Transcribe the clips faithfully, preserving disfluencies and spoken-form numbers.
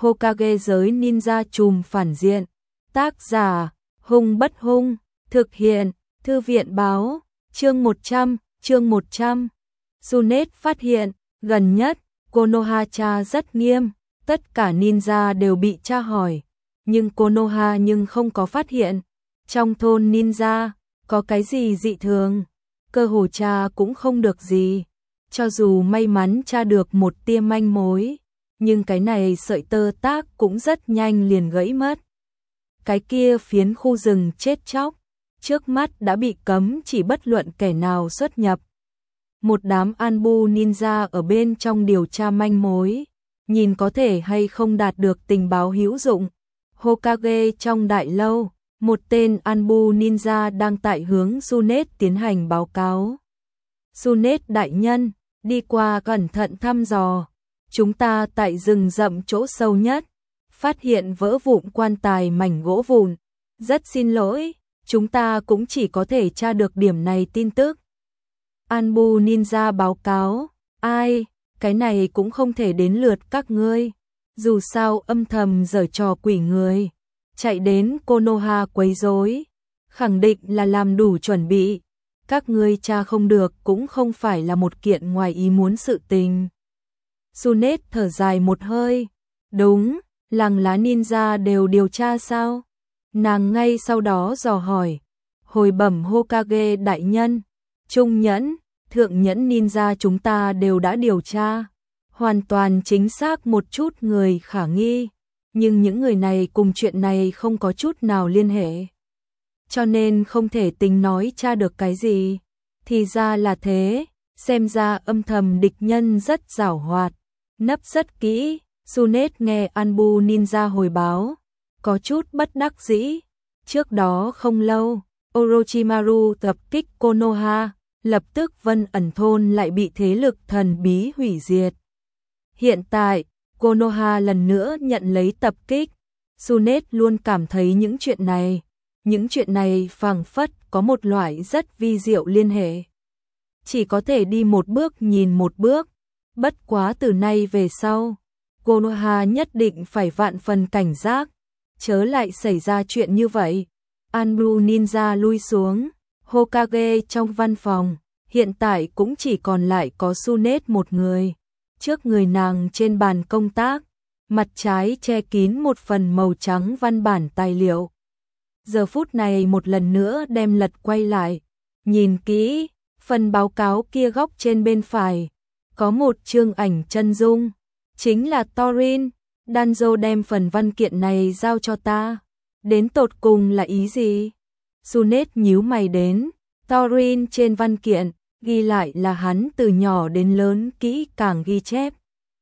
Hokage giới ninja trùm phản diện. Tác giả, Hung Bất Hung, thực hiện, Thư viện báo, chương một trăm, chương một trăm. Tsunade phát hiện, gần nhất, Konoha tra rất nghiêm, tất cả ninja đều bị tra hỏi, nhưng Konoha nhưng không có phát hiện. Trong thôn ninja, có cái gì dị thường, cơ hồ tra cũng không được gì. Cho dù may mắn tra được một tia manh mối, nhưng cái này sợi tơ tác cũng rất nhanh liền gãy mất. Cái kia phiến khu rừng chết chóc, trước mắt đã bị cấm chỉ bất luận kẻ nào xuất nhập. Một đám Anbu ninja ở bên trong điều tra manh mối, nhìn có thể hay không đạt được tình báo hữu dụng. Hokage trong đại lâu, một tên Anbu ninja đang tại hướng Tsunade tiến hành báo cáo. Tsunade đại nhân, đi qua cẩn thận thăm dò, chúng ta tại rừng rậm chỗ sâu nhất, phát hiện vỡ vụn quan tài mảnh gỗ vụn. Rất xin lỗi, chúng ta cũng chỉ có thể tra được điểm này tin tức. Anbu ninja báo cáo, ai, cái này cũng không thể đến lượt các ngươi. Dù sao âm thầm giở trò quỷ người, chạy đến Konoha quấy rối, khẳng định là làm đủ chuẩn bị. Các ngươi tra không được cũng không phải là một kiện ngoài ý muốn sự tình. Tsunade thở dài một hơi, đúng, làng lá ninja đều điều tra sao? Nàng ngay sau đó dò hỏi, hồi bẩm Hokage đại nhân, trung nhẫn, thượng nhẫn ninja chúng ta đều đã điều tra, hoàn toàn chính xác một chút người khả nghi, nhưng những người này cùng chuyện này không có chút nào liên hệ, cho nên không thể tính nói tra được cái gì. Thì ra là thế, xem ra âm thầm địch nhân rất giảo hoạt, nấp rất kỹ. Tsunade nghe Anbu ninja hồi báo, có chút bất đắc dĩ. Trước đó không lâu, Orochimaru tập kích Konoha, lập tức Vân ẩn thôn lại bị thế lực thần bí hủy diệt. Hiện tại, Konoha lần nữa nhận lấy tập kích. Tsunade luôn cảm thấy những chuyện này, những chuyện này phảng phất có một loại rất vi diệu liên hệ. Chỉ có thể đi một bước nhìn một bước, bất quá từ nay về sau, Konoha nhất định phải vạn phần cảnh giác, chớ lại xảy ra chuyện như vậy. Anbu ninja lui xuống, Hokage trong văn phòng, hiện tại cũng chỉ còn lại có Tsunade một người. Trước người nàng trên bàn công tác, mặt trái che kín một phần màu trắng văn bản tài liệu. Giờ phút này một lần nữa đem lật quay lại, nhìn kỹ, phần báo cáo kia góc trên bên phải, có một chương ảnh chân dung, chính là Thorin. Danzo đem phần văn kiện này giao cho ta, đến tột cùng là ý gì? Tsunade nhíu mày đến, Thorin trên văn kiện, ghi lại là hắn từ nhỏ đến lớn kỹ càng ghi chép.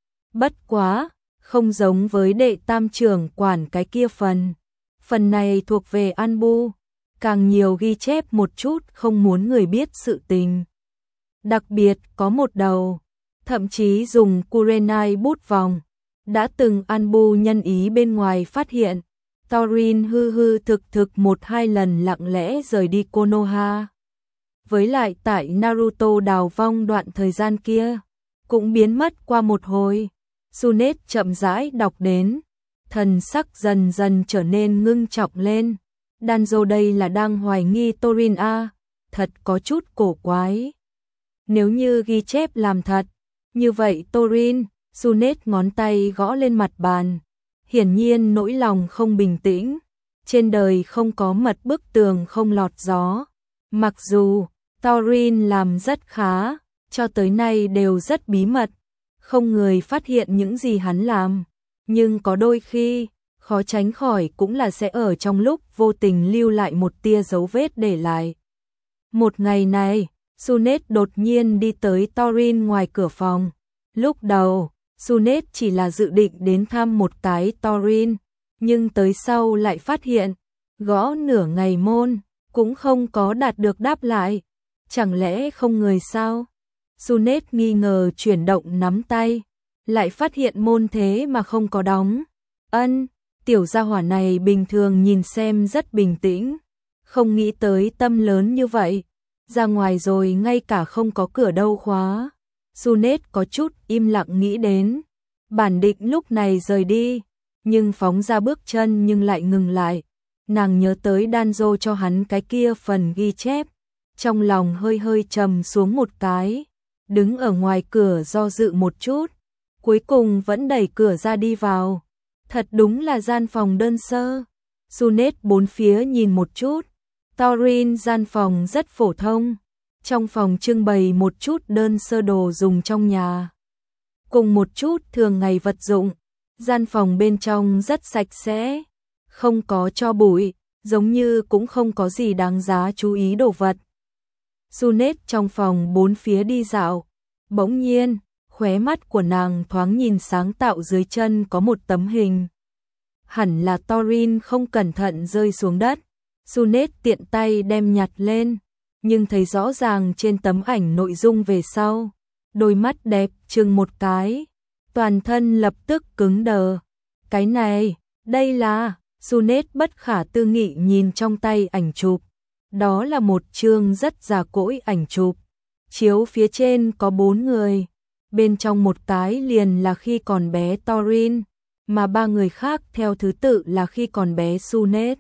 Bất quá, không giống với đệ tam trưởng quản cái kia phần. Phần này thuộc về Anbu, càng nhiều ghi chép một chút không muốn người biết sự tình. Đặc biệt có một đầu, thậm chí dùng Kurenai bút vòng, đã từng Anbu nhân ý bên ngoài phát hiện, Thorin hư hư thực thực một hai lần lặng lẽ rời đi Konoha. Với lại tại Naruto đào vong đoạn thời gian kia, cũng biến mất qua một hồi. Tsunade chậm rãi đọc đến, thần sắc dần dần trở nên ngưng trọng lên. Danzo đây là đang hoài nghi Thorin a, thật có chút cổ quái. Nếu như ghi chép làm thật, như vậy Thorin, Tsunade ngón tay gõ lên mặt bàn, hiển nhiên nỗi lòng không bình tĩnh. Trên đời không có mật bức tường không lọt gió. Mặc dù Thorin làm rất khá, cho tới nay đều rất bí mật, không người phát hiện những gì hắn làm, nhưng có đôi khi, khó tránh khỏi cũng là sẽ ở trong lúc vô tình lưu lại một tia dấu vết để lại. Một ngày này, Tsunade đột nhiên đi tới Thorin ngoài cửa phòng. Lúc đầu, Tsunade chỉ là dự định đến thăm một cái Thorin, nhưng tới sau lại phát hiện, gõ nửa ngày môn, cũng không có đạt được đáp lại. Chẳng lẽ không người sao? Tsunade nghi ngờ chuyển động nắm tay, lại phát hiện môn thế mà không có đóng. Ân, tiểu gia hỏa này bình thường nhìn xem rất bình tĩnh, không nghĩ tới tâm lớn như vậy. Ra ngoài rồi ngay cả không có cửa đâu khóa. Tsunade có chút im lặng nghĩ đến, bản định lúc này rời đi, nhưng phóng ra bước chân nhưng lại ngừng lại. Nàng nhớ tới Danzo cho hắn cái kia phần ghi chép, trong lòng hơi hơi trầm xuống một cái, đứng ở ngoài cửa do dự một chút, cuối cùng vẫn đẩy cửa ra đi vào. Thật đúng là gian phòng đơn sơ. Sunet bốn phía nhìn một chút, Torin gian phòng rất phổ thông, trong phòng trưng bày một chút đơn sơ đồ dùng trong nhà, cùng một chút thường ngày vật dụng. Gian phòng bên trong rất sạch sẽ, không có tro bụi, giống như cũng không có gì đáng giá chú ý đồ vật. Sunet trong phòng bốn phía đi dạo, bỗng nhiên, khóe mắt của nàng thoáng nhìn sáng tạo dưới chân có một tấm hình. Hẳn là Torin không cẩn thận rơi xuống đất. Sunet tiện tay đem nhặt lên, nhưng thấy rõ ràng trên tấm ảnh nội dung về sau. Đôi mắt đẹp chừng một cái, toàn thân lập tức cứng đờ. Cái này, đây là... Sunet bất khả tư nghị nhìn trong tay ảnh chụp. Đó là một chương rất già cỗi ảnh chụp. Chiếu phía trên có bốn người. Bên trong một cái liền là khi còn bé Torin, mà ba người khác theo thứ tự là khi còn bé Sunet,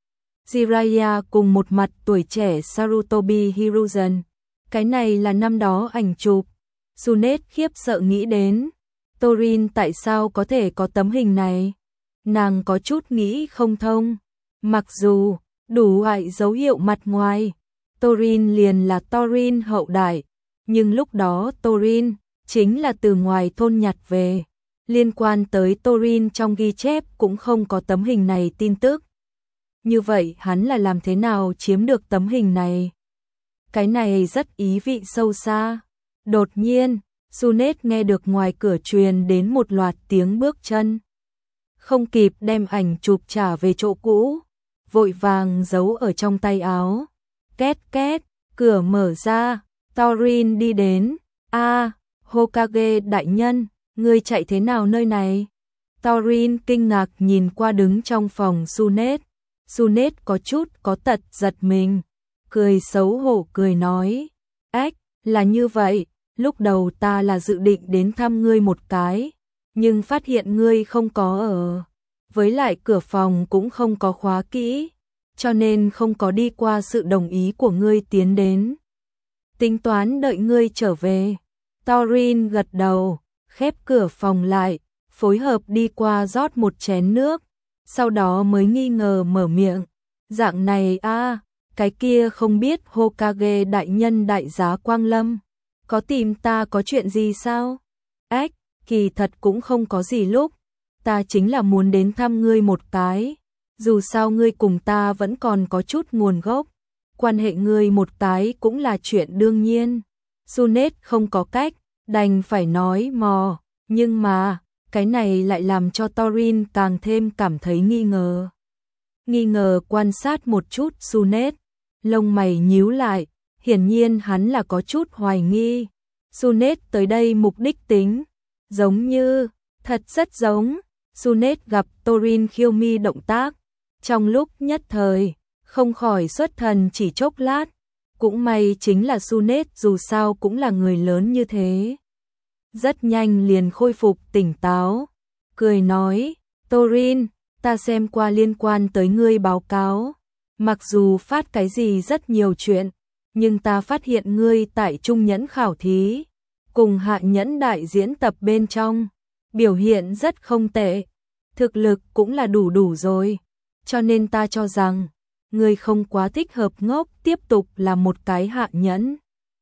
Jiraiya cùng một mặt tuổi trẻ Sarutobi Hiruzen. Cái này là năm đó ảnh chụp. Sunet khiếp sợ nghĩ đến, Torin tại sao có thể có tấm hình này? Nàng có chút nghĩ không thông. Mặc dù đủ loại dấu hiệu mặt ngoài, Torin liền là Torin hậu đại, nhưng lúc đó Torin chính là từ ngoài thôn nhặt về. Liên quan tới Torin trong ghi chép cũng không có tấm hình này tin tức. Như vậy hắn là làm thế nào chiếm được tấm hình này? Cái này rất ý vị sâu xa. Đột nhiên, Sunet nghe được ngoài cửa truyền đến một loạt tiếng bước chân. Không kịp đem ảnh chụp trả về chỗ cũ, vội vàng giấu ở trong tay áo. Két két, cửa mở ra, Torin đi đến. A, Hokage đại nhân, ngươi chạy thế nào nơi này? Torin kinh ngạc nhìn qua đứng trong phòng Sunet. Sunet có chút có tật giật mình, cười xấu hổ cười nói, ách, là như vậy, lúc đầu ta là dự định đến thăm ngươi một cái, nhưng phát hiện ngươi không có ở, với lại cửa phòng cũng không có khóa kỹ, cho nên không có đi qua sự đồng ý của ngươi tiến đến. Tính toán đợi ngươi trở về. Torin gật đầu, khép cửa phòng lại, phối hợp đi qua rót một chén nước, sau đó mới nghi ngờ mở miệng. Dạng này a, à, cái kia không biết Hokage đại nhân đại giá Quang Lâm, có tìm ta có chuyện gì sao? Ách, kỳ thật cũng không có gì lúc, ta chính là muốn đến thăm ngươi một cái, dù sao ngươi cùng ta vẫn còn có chút nguồn gốc, quan hệ ngươi một cái cũng là chuyện đương nhiên. Sunet không có cách, đành phải nói mò, nhưng mà, cái này lại làm cho Torin càng thêm cảm thấy nghi ngờ. Nghi ngờ quan sát một chút Sunet, lông mày nhíu lại, hiển nhiên hắn là có chút hoài nghi. Sunet tới đây mục đích tính, giống như, thật rất giống. Sunet gặp Torin khiêu mi động tác, trong lúc nhất thời, không khỏi xuất thần chỉ chốc lát. Cũng may chính là Sunet dù sao cũng là người lớn như thế. Rất nhanh liền khôi phục tỉnh táo, cười nói, Torin, ta xem qua liên quan tới ngươi báo cáo, mặc dù phát cái gì rất nhiều chuyện, nhưng ta phát hiện ngươi tại trung nhẫn khảo thí, cùng hạ nhẫn đại diễn tập bên trong, biểu hiện rất không tệ, thực lực cũng là đủ đủ rồi, cho nên ta cho rằng, ngươi không quá thích hợp ngốc tiếp tục là một cái hạ nhẫn.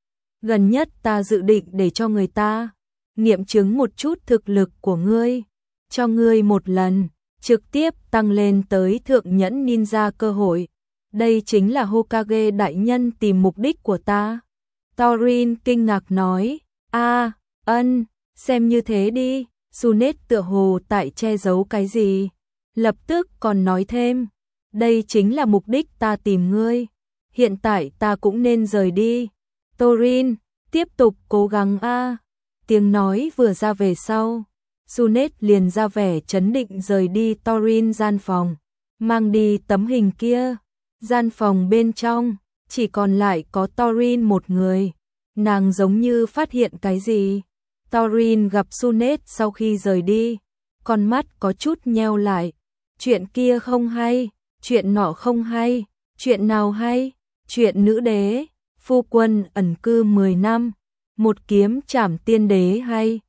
Gần nhất ta dự định để cho người ta nghiệm chứng một chút thực lực của ngươi, cho ngươi một lần, trực tiếp tăng lên tới thượng nhẫn ninja cơ hội. Đây chính là Hokage đại nhân tìm mục đích của ta. Torin kinh ngạc nói, a, ân, xem như thế đi. Sunet tựa hồ tại che giấu cái gì, lập tức còn nói thêm, đây chính là mục đích ta tìm ngươi, hiện tại ta cũng nên rời đi. Torin, tiếp tục cố gắng a. Tiếng nói vừa ra về sau, Sunet liền ra vẻ chấn định rời đi Torin gian phòng, mang đi tấm hình kia. Gian phòng bên trong, chỉ còn lại có Torin một người, nàng giống như phát hiện cái gì. Torin gặp Sunet sau khi rời đi, con mắt có chút nheo lại. Chuyện kia không hay, chuyện nọ không hay, chuyện nào hay? Chuyện nữ đế, phu quân ẩn cư mười năm, một kiếm trảm tiên đế hay,